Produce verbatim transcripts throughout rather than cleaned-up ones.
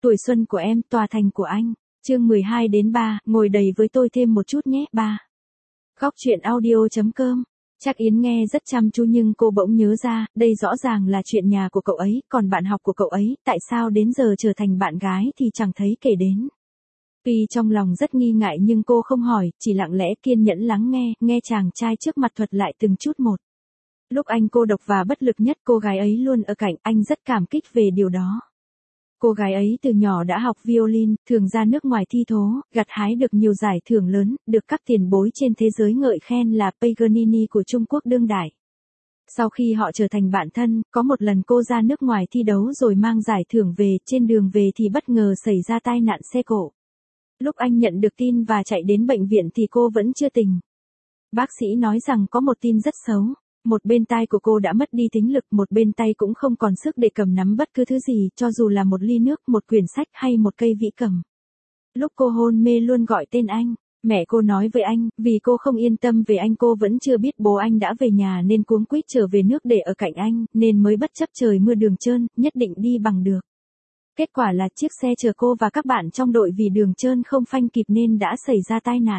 Tuổi xuân của em, tòa thành của anh. Chương mười hai đến ba, ngồi đầy với tôi thêm một chút nhé. ba. Góc truyện audio.com. Trác Yến nghe rất chăm chú nhưng cô bỗng nhớ ra, đây rõ ràng là chuyện nhà của cậu ấy, còn bạn học của cậu ấy, tại sao đến giờ trở thành bạn gái thì chẳng thấy kể đến. Tuy trong lòng rất nghi ngại nhưng cô không hỏi, chỉ lặng lẽ kiên nhẫn lắng nghe, nghe chàng trai trước mặt thuật lại từng chút một. Lúc anh cô độc và bất lực nhất, cô gái ấy luôn ở cạnh anh, rất cảm kích về điều đó. Cô gái ấy từ nhỏ đã học violin, thường ra nước ngoài thi thố, gặt hái được nhiều giải thưởng lớn, được các tiền bối trên thế giới ngợi khen là Paganini của Trung Quốc đương đại. Sau khi họ trở thành bạn thân, có một lần cô ra nước ngoài thi đấu rồi mang giải thưởng về, trên đường về thì bất ngờ xảy ra tai nạn xe cộ. Lúc anh nhận được tin và chạy đến bệnh viện thì cô vẫn chưa tỉnh. Bác sĩ nói rằng có một tin rất xấu. Một bên tai của cô đã mất đi thính lực, một bên tay cũng không còn sức để cầm nắm bất cứ thứ gì, cho dù là một ly nước, một quyển sách hay một cây vĩ cầm. Lúc cô hôn mê luôn gọi tên anh. Mẹ cô nói với anh, vì cô không yên tâm về anh, cô vẫn chưa biết bố anh đã về nhà nên cuống quýt trở về nước để ở cạnh anh, nên mới bất chấp trời mưa đường trơn, nhất định đi bằng được. Kết quả là chiếc xe chở cô và các bạn trong đội vì đường trơn không phanh kịp nên đã xảy ra tai nạn.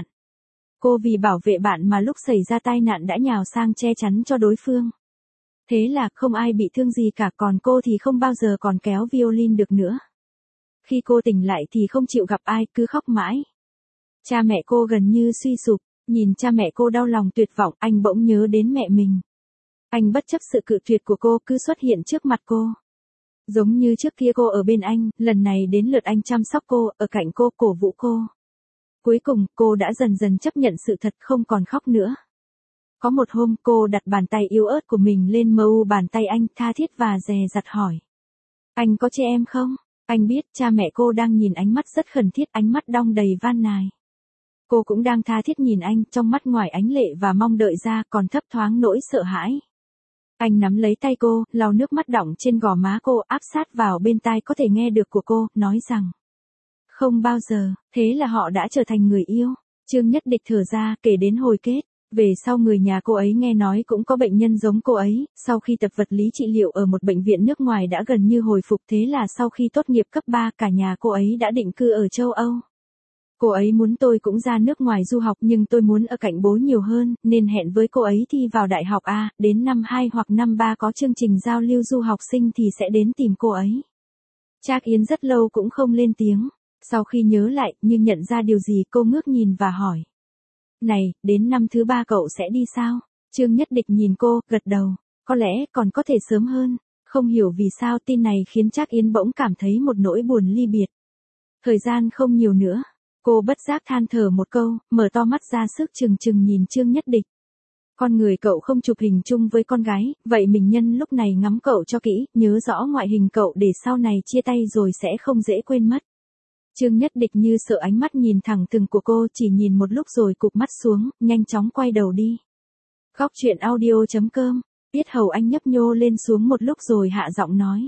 Cô vì bảo vệ bạn mà lúc xảy ra tai nạn đã nhào sang che chắn cho đối phương. Thế là không ai bị thương gì cả, còn cô thì không bao giờ còn kéo violin được nữa. Khi cô tỉnh lại thì không chịu gặp ai, cứ khóc mãi. Cha mẹ cô gần như suy sụp, nhìn cha mẹ cô đau lòng tuyệt vọng, anh bỗng nhớ đến mẹ mình. Anh bất chấp sự cự tuyệt của cô cứ xuất hiện trước mặt cô. Giống như trước kia cô ở bên anh, lần này đến lượt anh chăm sóc cô, ở cạnh cô, cổ vũ cô. Cuối cùng, cô đã dần dần chấp nhận sự thật, không còn khóc nữa. Có một hôm, cô đặt bàn tay yếu ớt của mình lên mu bàn tay anh, tha thiết và dè dặt hỏi. Anh có che em không? Anh biết cha mẹ cô đang nhìn ánh mắt rất khẩn thiết, ánh mắt đong đầy van nài. Cô cũng đang tha thiết nhìn anh, trong mắt ngoài ánh lệ và mong đợi ra còn thấp thoáng nỗi sợ hãi. Anh nắm lấy tay cô, lau nước mắt đọng trên gò má cô, áp sát vào bên tai có thể nghe được của cô, nói rằng. Không bao giờ, thế là họ đã trở thành người yêu. Trương Nhất Địch thở ra, kể đến hồi kết. Về sau người nhà cô ấy nghe nói cũng có bệnh nhân giống cô ấy, sau khi tập vật lý trị liệu ở một bệnh viện nước ngoài đã gần như hồi phục, thế là sau khi tốt nghiệp cấp ba cả nhà cô ấy đã định cư ở châu Âu. Cô ấy muốn tôi cũng ra nước ngoài du học nhưng tôi muốn ở cạnh bố nhiều hơn, nên hẹn với cô ấy thi vào đại học A, đến năm hai hoặc năm ba có chương trình giao lưu du học sinh thì sẽ đến tìm cô ấy. Trác Yến rất lâu cũng không lên tiếng. Sau khi nhớ lại, như nhận ra điều gì, cô ngước nhìn và hỏi. Này, đến năm thứ ba cậu sẽ đi sao? Trương Nhất Địch nhìn cô, gật đầu. Có lẽ còn có thể sớm hơn. Không hiểu vì sao tin này khiến Trác Yến bỗng cảm thấy một nỗi buồn ly biệt. Thời gian không nhiều nữa. Cô bất giác than thở một câu, mở to mắt ra sức trừng trừng nhìn Trương Nhất Địch. Con người cậu không chụp hình chung với con gái, vậy mình nhân lúc này ngắm cậu cho kỹ, nhớ rõ ngoại hình cậu để sau này chia tay rồi sẽ không dễ quên mất. Trương Nhất Địch như sợ ánh mắt nhìn thẳng thừng của cô, chỉ nhìn một lúc rồi cụp mắt xuống, nhanh chóng quay đầu đi. Góc truyện audio.com. Biết hầu anh nhấp nhô lên xuống một lúc rồi hạ giọng nói.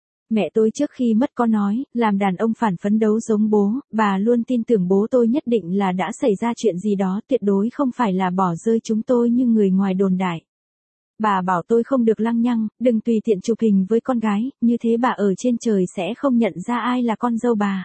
Mẹ tôi trước khi mất có nói, làm đàn ông phản phấn đấu giống bố, bà luôn tin tưởng bố tôi nhất định là đã xảy ra chuyện gì đó, tuyệt đối không phải là bỏ rơi chúng tôi như người ngoài đồn đại. Bà bảo tôi không được lăng nhăng, đừng tùy tiện chụp hình với con gái, như thế bà ở trên trời sẽ không nhận ra ai là con dâu bà.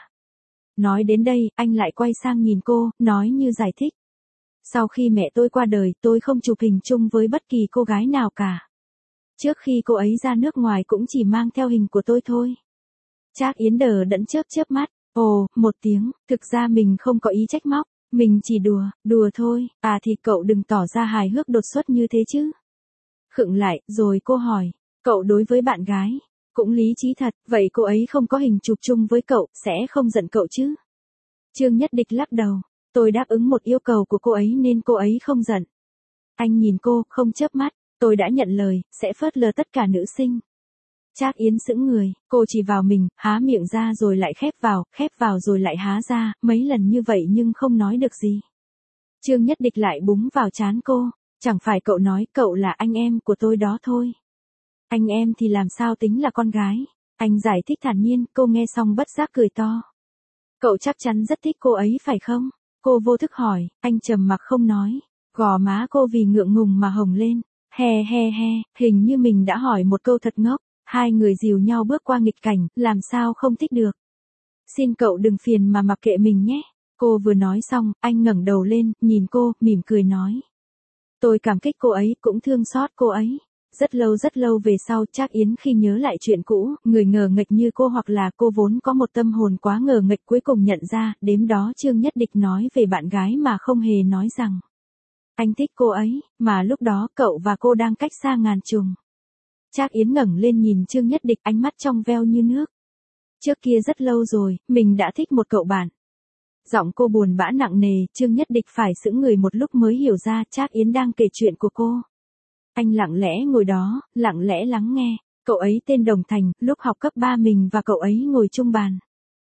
Nói đến đây, anh lại quay sang nhìn cô, nói như giải thích. Sau khi mẹ tôi qua đời, tôi không chụp hình chung với bất kỳ cô gái nào cả. Trước khi cô ấy ra nước ngoài cũng chỉ mang theo hình của tôi thôi. Trác Yến đờ đẫn chớp chớp mắt, ồ, một tiếng, thực ra mình không có ý trách móc, mình chỉ đùa, đùa thôi, à thì cậu đừng tỏ ra hài hước đột xuất như thế chứ. Khựng lại, rồi cô hỏi, cậu đối với bạn gái, cũng lý trí thật, vậy cô ấy không có hình chụp chung với cậu, sẽ không giận cậu chứ? Trương Nhất Địch lắc đầu, tôi đáp ứng một yêu cầu của cô ấy nên cô ấy không giận. Anh nhìn cô, không chớp mắt, tôi đã nhận lời, sẽ phớt lờ tất cả nữ sinh. Trác Yến sững người, cô chỉ vào mình, há miệng ra rồi lại khép vào, khép vào rồi lại há ra, mấy lần như vậy nhưng không nói được gì. Trương Nhất Địch lại búng vào trán cô, chẳng phải cậu nói cậu là anh em của tôi đó thôi. Anh em thì làm sao tính là con gái? Anh giải thích thản nhiên, cô nghe xong bất giác cười to. Cậu chắc chắn rất thích cô ấy phải không? Cô vô thức hỏi, anh trầm mặc không nói. Gò má cô vì ngượng ngùng mà hồng lên. He he he, hình như mình đã hỏi một câu thật ngốc. Hai người dìu nhau bước qua nghịch cảnh, làm sao không thích được. Xin cậu đừng phiền mà mặc kệ mình nhé. Cô vừa nói xong, anh ngẩng đầu lên, nhìn cô, mỉm cười nói. Tôi cảm kích cô ấy, cũng thương xót cô ấy. Rất lâu rất lâu về sau, Trác Yến khi nhớ lại chuyện cũ, người ngờ nghệch như cô hoặc là cô vốn có một tâm hồn quá ngờ nghệch cuối cùng nhận ra, đêm đó Trương Nhất Địch nói về bạn gái mà không hề nói rằng anh thích cô ấy, mà lúc đó cậu và cô đang cách xa ngàn trùng. Trác Yến ngẩng lên nhìn Trương Nhất Địch, ánh mắt trong veo như nước. Trước kia rất lâu rồi, mình đã thích một cậu bạn. Giọng cô buồn bã nặng nề, Trương Nhất Địch phải sững người một lúc mới hiểu ra Trác Yến đang kể chuyện của cô. Anh lặng lẽ ngồi đó, lặng lẽ lắng nghe. Cậu ấy tên Đồng Thành, lúc học cấp ba mình và cậu ấy ngồi chung bàn.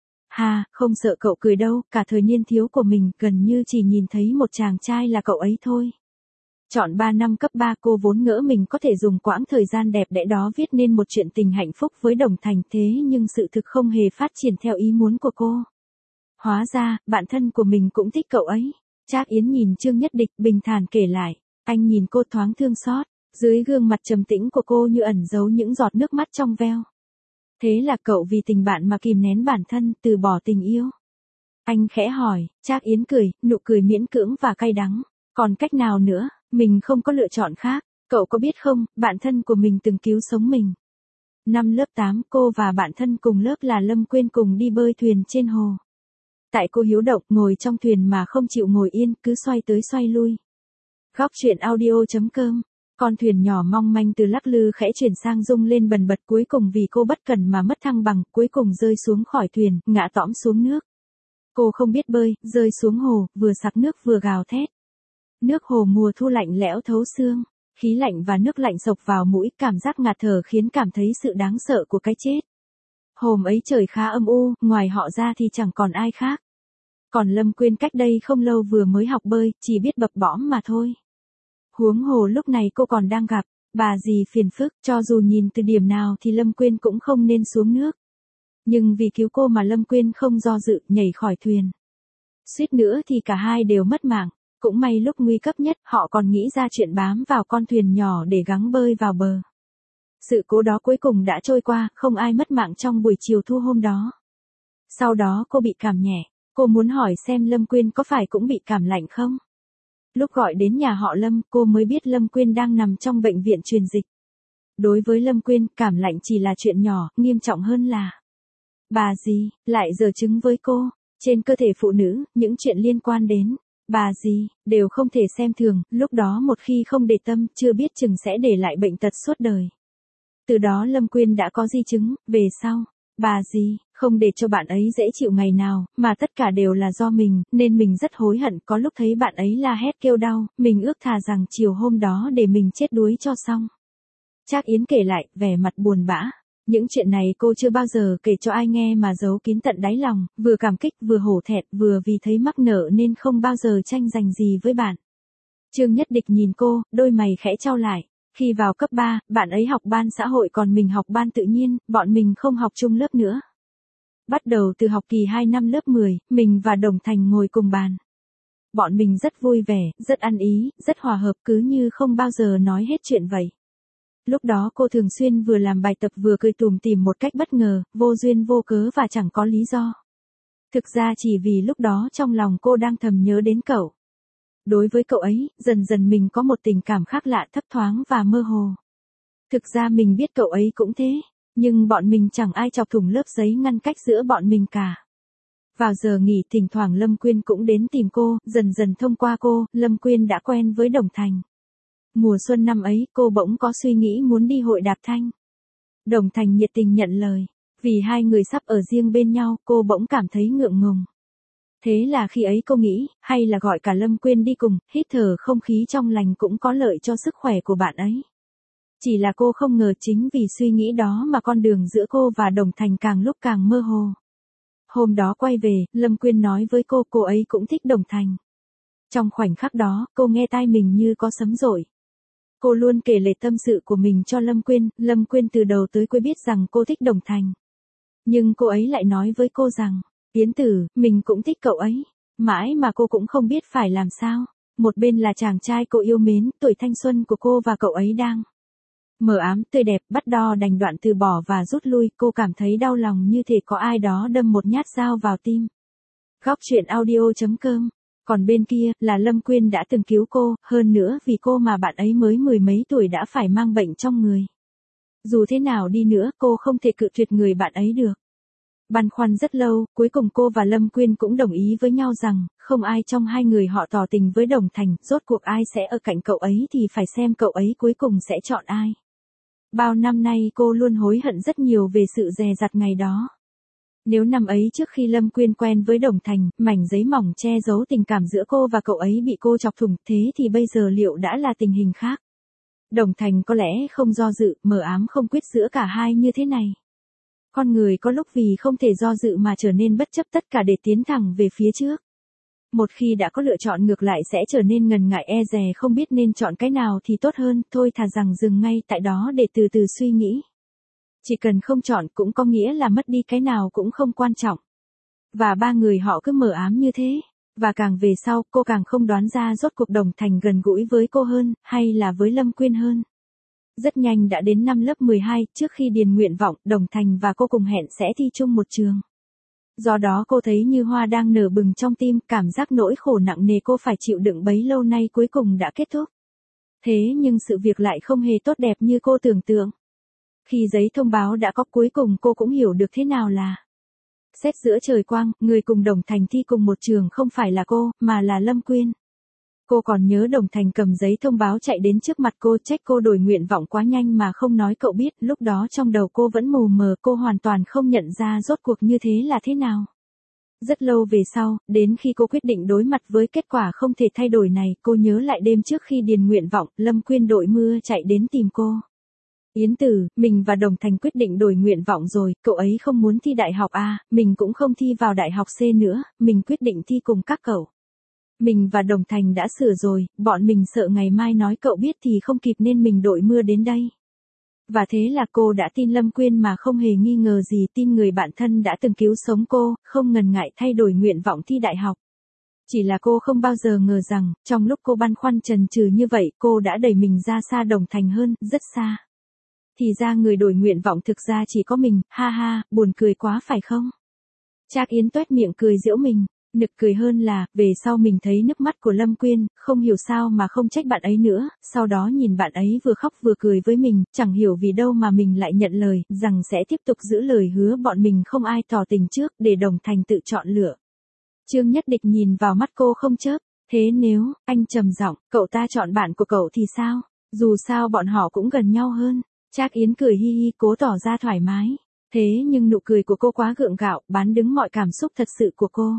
Hà, không sợ cậu cười đâu, cả thời niên thiếu của mình gần như chỉ nhìn thấy một chàng trai là cậu ấy thôi. Chọn ba năm cấp ba cô vốn ngỡ mình có thể dùng quãng thời gian đẹp đẽ đó viết nên một chuyện tình hạnh phúc với Đồng Thành, thế nhưng sự thực không hề phát triển theo ý muốn của cô. Hóa ra, bạn thân của mình cũng thích cậu ấy. Trác Yến nhìn Trương Nhất Địch bình thản kể lại. Anh nhìn cô thoáng thương xót. Dưới gương mặt trầm tĩnh của cô như ẩn giấu những giọt nước mắt trong veo. Thế là cậu vì tình bạn mà kìm nén bản thân, từ bỏ tình yêu. Anh khẽ hỏi, Trác Yến cười, nụ cười miễn cưỡng và cay đắng. Còn cách nào nữa, mình không có lựa chọn khác. Cậu có biết không, bạn thân của mình từng cứu sống mình. Năm lớp tám, cô và bạn thân cùng lớp là Lâm Quyên cùng đi bơi thuyền trên hồ. Tại cô hiếu động, ngồi trong thuyền mà không chịu ngồi yên, cứ xoay tới xoay lui. Góc truyện audio chấm com. Con thuyền nhỏ mong manh từ lắc lư khẽ chuyển sang rung lên bần bật, cuối cùng vì cô bất cẩn mà mất thăng bằng, cuối cùng rơi xuống khỏi thuyền, ngã tõm xuống nước. Cô không biết bơi, rơi xuống hồ, vừa sặc nước vừa gào thét. Nước hồ mùa thu lạnh lẽo thấu xương, khí lạnh và nước lạnh xộc vào mũi, cảm giác ngạt thở khiến cảm thấy sự đáng sợ của cái chết. Hôm ấy trời khá âm u, ngoài họ ra thì chẳng còn ai khác. Còn Lâm Quyên cách đây không lâu vừa mới học bơi, chỉ biết bập bõm mà thôi. Huống hồ lúc này cô còn đang gặp bà dì phiền phức, cho dù nhìn từ điểm nào thì Lâm Quyên cũng không nên xuống nước. Nhưng vì cứu cô mà Lâm Quyên không do dự, nhảy khỏi thuyền. Suýt nữa thì cả hai đều mất mạng, cũng may lúc nguy cấp nhất họ còn nghĩ ra chuyện bám vào con thuyền nhỏ để gắng bơi vào bờ. Sự cố đó cuối cùng đã trôi qua, không ai mất mạng trong buổi chiều thu hôm đó. Sau đó cô bị cảm nhẹ, cô muốn hỏi xem Lâm Quyên có phải cũng bị cảm lạnh không? Lúc gọi đến nhà họ Lâm, cô mới biết Lâm Quyên đang nằm trong bệnh viện truyền dịch. Đối với Lâm Quyên, cảm lạnh chỉ là chuyện nhỏ, nghiêm trọng hơn là bà dì lại giở trứng với cô. Trên cơ thể phụ nữ, những chuyện liên quan đến bà dì đều không thể xem thường, lúc đó một khi không để tâm, chưa biết chừng sẽ để lại bệnh tật suốt đời. Từ đó Lâm Quyên đã có di chứng, về sau, bà dì không để cho bạn ấy dễ chịu ngày nào, mà tất cả đều là do mình, nên mình rất hối hận, có lúc thấy bạn ấy la hét kêu đau, mình ước thà rằng chiều hôm đó để mình chết đuối cho xong. Trác Yến kể lại, vẻ mặt buồn bã. Những chuyện này cô chưa bao giờ kể cho ai nghe mà giấu kín tận đáy lòng, vừa cảm kích vừa hổ thẹn, vừa vì thấy mắc nợ nên không bao giờ tranh giành gì với bạn. Trương Nhất Địch nhìn cô, đôi mày khẽ chau lại. Khi vào cấp ba, bạn ấy học ban xã hội còn mình học ban tự nhiên, bọn mình không học chung lớp nữa. Bắt đầu từ học kỳ hai năm lớp mười, mình và Đồng Thành ngồi cùng bàn. Bọn mình rất vui vẻ, rất ăn ý, rất hòa hợp, cứ như không bao giờ nói hết chuyện vậy. Lúc đó cô thường xuyên vừa làm bài tập vừa cười tủm tỉm một cách bất ngờ, vô duyên vô cớ và chẳng có lý do. Thực ra chỉ vì lúc đó trong lòng cô đang thầm nhớ đến cậu. Đối với cậu ấy, dần dần mình có một tình cảm khác lạ, thấp thoáng và mơ hồ. Thực ra mình biết cậu ấy cũng thế, nhưng bọn mình chẳng ai chọc thủng lớp giấy ngăn cách giữa bọn mình cả. Vào giờ nghỉ thỉnh thoảng Lâm Quyên cũng đến tìm cô, dần dần thông qua cô, Lâm Quyên đã quen với Đồng Thành. Mùa xuân năm ấy, cô bỗng có suy nghĩ muốn đi hội đạp thanh. Đồng Thành nhiệt tình nhận lời. Vì hai người sắp ở riêng bên nhau, cô bỗng cảm thấy ngượng ngùng. Thế là khi ấy cô nghĩ, hay là gọi cả Lâm Quyên đi cùng, hít thở không khí trong lành cũng có lợi cho sức khỏe của bạn ấy. Chỉ là cô không ngờ chính vì suy nghĩ đó mà con đường giữa cô và Đồng Thành càng lúc càng mơ hồ. Hôm đó quay về, Lâm Quyên nói với cô, cô ấy cũng thích Đồng Thành. Trong khoảnh khắc đó, cô nghe tai mình như có sấm dội. Cô luôn kể lể tâm sự của mình cho Lâm Quyên, Lâm Quyên từ đầu tới cuối biết rằng cô thích Đồng Thành. Nhưng cô ấy lại nói với cô rằng, Yến Tử, mình cũng thích cậu ấy. Mãi mà cô cũng không biết phải làm sao. Một bên là chàng trai cô yêu mến, tuổi thanh xuân của cô và cậu ấy đang Mờ ám tươi đẹp, bắt đo đành đoạn từ bỏ và rút lui, cô cảm thấy đau lòng như thể có ai đó đâm một nhát dao vào tim. Góc truyện audio.com. Còn bên kia, là Lâm Quyên đã từng cứu cô, hơn nữa vì cô mà bạn ấy mới mười mấy tuổi đã phải mang bệnh trong người. Dù thế nào đi nữa, cô không thể cự tuyệt người bạn ấy được. Băn khoăn rất lâu, cuối cùng cô và Lâm Quyên cũng đồng ý với nhau rằng, không ai trong hai người họ tỏ tình với Đồng Thành, rốt cuộc ai sẽ ở cạnh cậu ấy thì phải xem cậu ấy cuối cùng sẽ chọn ai. Bao năm nay cô luôn hối hận rất nhiều về sự dè dặt ngày đó. Nếu năm ấy trước khi Lâm Quyên quen với Đồng Thành, mảnh giấy mỏng che giấu tình cảm giữa cô và cậu ấy bị cô chọc thủng, thế thì bây giờ liệu đã là tình hình khác? Đồng Thành có lẽ không do dự, mờ ám không quyết giữa cả hai như thế này. Con người có lúc vì không thể do dự mà trở nên bất chấp tất cả để tiến thẳng về phía trước. Một khi đã có lựa chọn ngược lại sẽ trở nên ngần ngại e dè không biết nên chọn cái nào thì tốt hơn, thôi thà rằng dừng ngay tại đó để từ từ suy nghĩ. Chỉ cần không chọn cũng có nghĩa là mất đi cái nào cũng không quan trọng. Và ba người họ cứ mờ ám như thế. Và càng về sau, cô càng không đoán ra rốt cuộc Đồng Thành gần gũi với cô hơn, hay là với Lâm Quyên hơn. Rất nhanh đã đến năm lớp mười hai, trước khi điền nguyện vọng, Đồng Thành và cô cùng hẹn sẽ thi chung một trường. Do đó cô thấy như hoa đang nở bừng trong tim, cảm giác nỗi khổ nặng nề cô phải chịu đựng bấy lâu nay cuối cùng đã kết thúc. Thế nhưng sự việc lại không hề tốt đẹp như cô tưởng tượng. Khi giấy thông báo đã có, cuối cùng cô cũng hiểu được thế nào là xét giữa trời quang, người cùng Đồng Thành thi cùng một trường không phải là cô, mà là Lâm Quyên. Cô còn nhớ Đồng Thành cầm giấy thông báo chạy đến trước mặt cô, trách cô đổi nguyện vọng quá nhanh mà không nói cậu biết, lúc đó trong đầu cô vẫn mù mờ, cô hoàn toàn không nhận ra rốt cuộc như thế là thế nào. Rất lâu về sau, đến khi cô quyết định đối mặt với kết quả không thể thay đổi này, cô nhớ lại đêm trước khi điền nguyện vọng, Lâm Quyên đội mưa chạy đến tìm cô. Yến Tử, mình và Đồng Thành quyết định đổi nguyện vọng rồi, cậu ấy không muốn thi đại học A, mình cũng không thi vào đại học C nữa, mình quyết định thi cùng các cậu. Mình và Đồng Thành đã sửa rồi, bọn mình sợ ngày mai nói cậu biết thì không kịp nên mình đội mưa đến đây. Và thế là cô đã tin Lâm Quyên mà không hề nghi ngờ gì, tin người bạn thân đã từng cứu sống cô, không ngần ngại thay đổi nguyện vọng thi đại học. Chỉ là cô không bao giờ ngờ rằng, trong lúc cô băn khoăn chần chừ như vậy, cô đã đẩy mình ra xa Đồng Thành hơn, rất xa. Thì ra người đổi nguyện vọng thực ra chỉ có mình, ha ha, buồn cười quá phải không? Trác Yến toét miệng cười giễu mình. Nực cười hơn là, về sau mình thấy nước mắt của Lâm Quyên, không hiểu sao mà không trách bạn ấy nữa, sau đó nhìn bạn ấy vừa khóc vừa cười với mình, chẳng hiểu vì đâu mà mình lại nhận lời, rằng sẽ tiếp tục giữ lời hứa bọn mình không ai tỏ tình trước, để Đồng Thành tự chọn lựa. Trương Nhất Địch nhìn vào mắt cô không chớp, thế nếu, anh trầm giọng, cậu ta chọn bạn của cậu thì sao? Dù sao bọn họ cũng gần nhau hơn. Trác Yến cười hi hi cố tỏ ra thoải mái. Thế nhưng nụ cười của cô quá gượng gạo, bán đứng mọi cảm xúc thật sự của cô.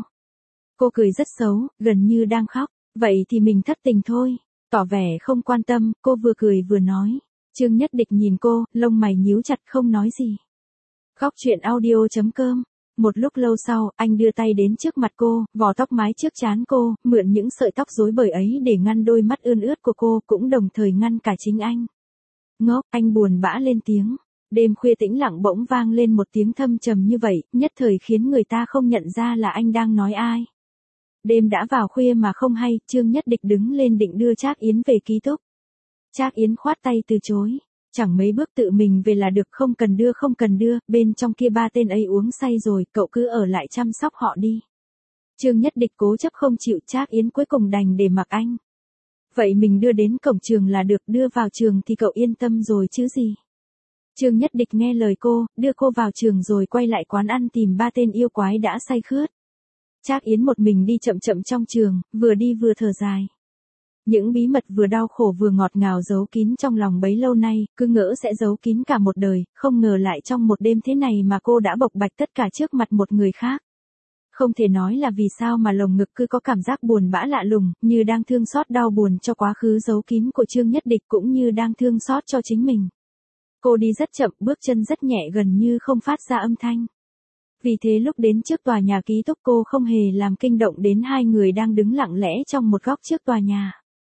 Cô cười rất xấu, gần như đang khóc. Vậy thì mình thất tình thôi. Tỏ vẻ không quan tâm, cô vừa cười vừa nói. Trương Nhất Địch nhìn cô, lông mày nhíu chặt không nói gì. Góc truyện audio.com. Một lúc lâu sau, anh đưa tay đến trước mặt cô, vò tóc mái trước trán cô, mượn những sợi tóc rối bời ấy để ngăn đôi mắt ươn ướt của cô, cũng đồng thời ngăn cả chính anh. Ngốc, anh buồn bã lên tiếng. Đêm khuya tĩnh lặng bỗng vang lên một tiếng thâm trầm như vậy, nhất thời khiến người ta không nhận ra là anh đang nói ai. Đêm đã vào khuya mà không hay, Trương Nhất Địch đứng lên định đưa Trác Yến về ký túc. Trác Yến khoát tay từ chối. Chẳng mấy bước tự mình về là được, không cần đưa không cần đưa, bên trong kia ba tên ấy uống say rồi, cậu cứ ở lại chăm sóc họ đi. Trương Nhất Địch cố chấp không chịu, Trác Yến cuối cùng đành để mặc anh. Vậy mình đưa đến cổng trường là được, đưa vào trường thì cậu yên tâm rồi chứ gì. Trương Nhất Địch nghe lời cô, đưa cô vào trường rồi quay lại quán ăn tìm ba tên yêu quái đã say khướt. Trác Yến một mình đi chậm chậm trong trường, vừa đi vừa thở dài. Những bí mật vừa đau khổ vừa ngọt ngào giấu kín trong lòng bấy lâu nay, cứ ngỡ sẽ giấu kín cả một đời, không ngờ lại trong một đêm thế này mà cô đã bộc bạch tất cả trước mặt một người khác. Không thể nói là vì sao mà lồng ngực cứ có cảm giác buồn bã lạ lùng, như đang thương xót đau buồn cho quá khứ giấu kín của Trương Nhất Địch cũng như đang thương xót cho chính mình. Cô đi rất chậm, bước chân rất nhẹ gần như không phát ra âm thanh. Vì thế lúc đến trước tòa nhà ký túc cô không hề làm kinh động đến hai người đang đứng lặng lẽ trong một góc trước tòa nhà.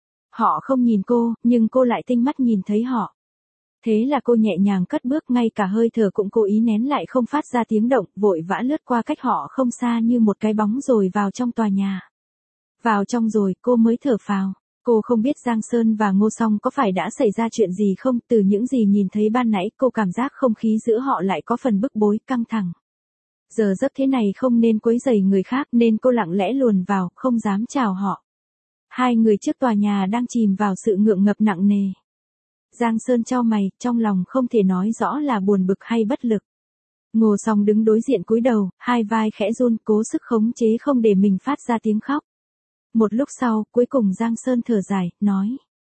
Họ không nhìn cô, nhưng cô lại tinh mắt nhìn thấy họ. Thế là cô nhẹ nhàng cất bước, ngay cả hơi thở cũng cố ý nén lại không phát ra tiếng động, vội vã lướt qua cách họ không xa như một cái bóng rồi vào trong tòa nhà. Vào trong rồi, cô mới thở phào. Cô không biết Giang Sơn và Ngô Song có phải đã xảy ra chuyện gì không, từ những gì nhìn thấy ban nãy cô cảm giác không khí giữa họ lại có phần bức bối, căng thẳng. Giờ giấc thế này không nên quấy rầy người khác nên cô lặng lẽ luồn vào, không dám chào họ. Hai người trước tòa nhà đang chìm vào sự ngượng ngập nặng nề. Giang Sơn chau mày, trong lòng không thể nói rõ là buồn bực hay bất lực. Ngô Song đứng đối diện cúi đầu, hai vai khẽ run, cố sức khống chế không để mình phát ra tiếng khóc. Một lúc sau, cuối cùng Giang Sơn thở dài, nói.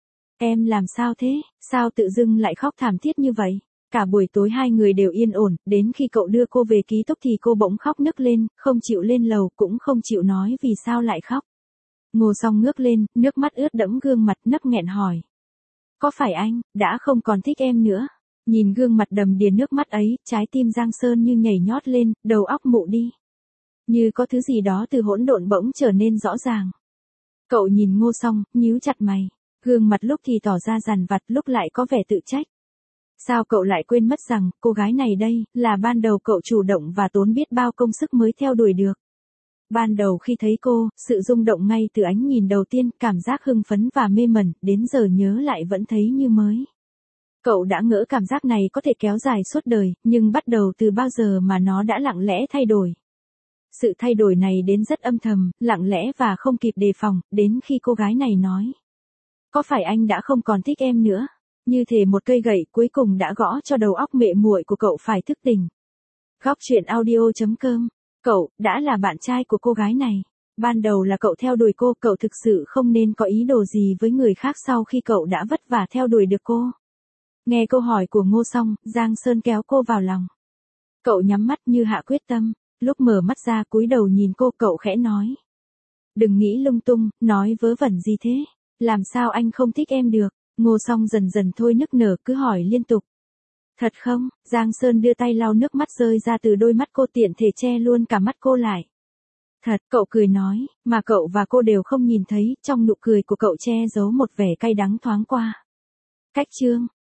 Em làm sao thế, sao tự dưng lại khóc thảm thiết như vậy? Cả buổi tối hai người đều yên ổn, đến khi cậu đưa cô về ký túc thì cô bỗng khóc nức lên, không chịu lên lầu, cũng không chịu nói vì sao lại khóc. Ngô Song ngước lên, nước mắt ướt đẫm gương mặt, nấc nghẹn hỏi. Có phải anh, đã không còn thích em nữa? Nhìn gương mặt đầm đìa nước mắt ấy, trái tim Giang Sơn như nhảy nhót lên, đầu óc mụ đi. Như có thứ gì đó từ hỗn độn bỗng trở nên rõ ràng. Cậu nhìn Ngô Song, nhíu chặt mày, gương mặt lúc thì tỏ ra dằn vặt, lúc lại có vẻ tự trách. Sao cậu lại quên mất rằng, cô gái này đây, là ban đầu cậu chủ động và tốn biết bao công sức mới theo đuổi được. Ban đầu khi thấy cô, sự rung động ngay từ ánh nhìn đầu tiên, cảm giác hưng phấn và mê mẩn, đến giờ nhớ lại vẫn thấy như mới. Cậu đã ngỡ cảm giác này có thể kéo dài suốt đời, nhưng bắt đầu từ bao giờ mà nó đã lặng lẽ thay đổi. Sự thay đổi này đến rất âm thầm, lặng lẽ và không kịp đề phòng, đến khi cô gái này nói. Có phải anh đã không còn thích em nữa? Như thể một cây gậy cuối cùng đã gõ cho đầu óc mệ muội của cậu phải thức tỉnh. Góc truyện audio chấm com. Cậu, đã là bạn trai của cô gái này. Ban đầu là cậu theo đuổi cô, cậu thực sự không nên có ý đồ gì với người khác sau khi cậu đã vất vả theo đuổi được cô. Nghe câu hỏi của Ngô Song, Giang Sơn kéo cô vào lòng. Cậu nhắm mắt như hạ quyết tâm, lúc mở mắt ra cúi đầu nhìn cô, cậu khẽ nói. Đừng nghĩ lung tung, nói vớ vẩn gì thế, làm sao anh không thích em được? Ngô Song dần dần thôi nức nở, cứ hỏi liên tục. Thật không? Giang Sơn đưa tay lau nước mắt rơi ra từ đôi mắt cô, tiện thể che luôn cả mắt cô lại. Thật, cậu cười nói, mà cậu và cô đều không nhìn thấy, trong nụ cười của cậu che giấu một vẻ cay đắng thoáng qua. Cách chương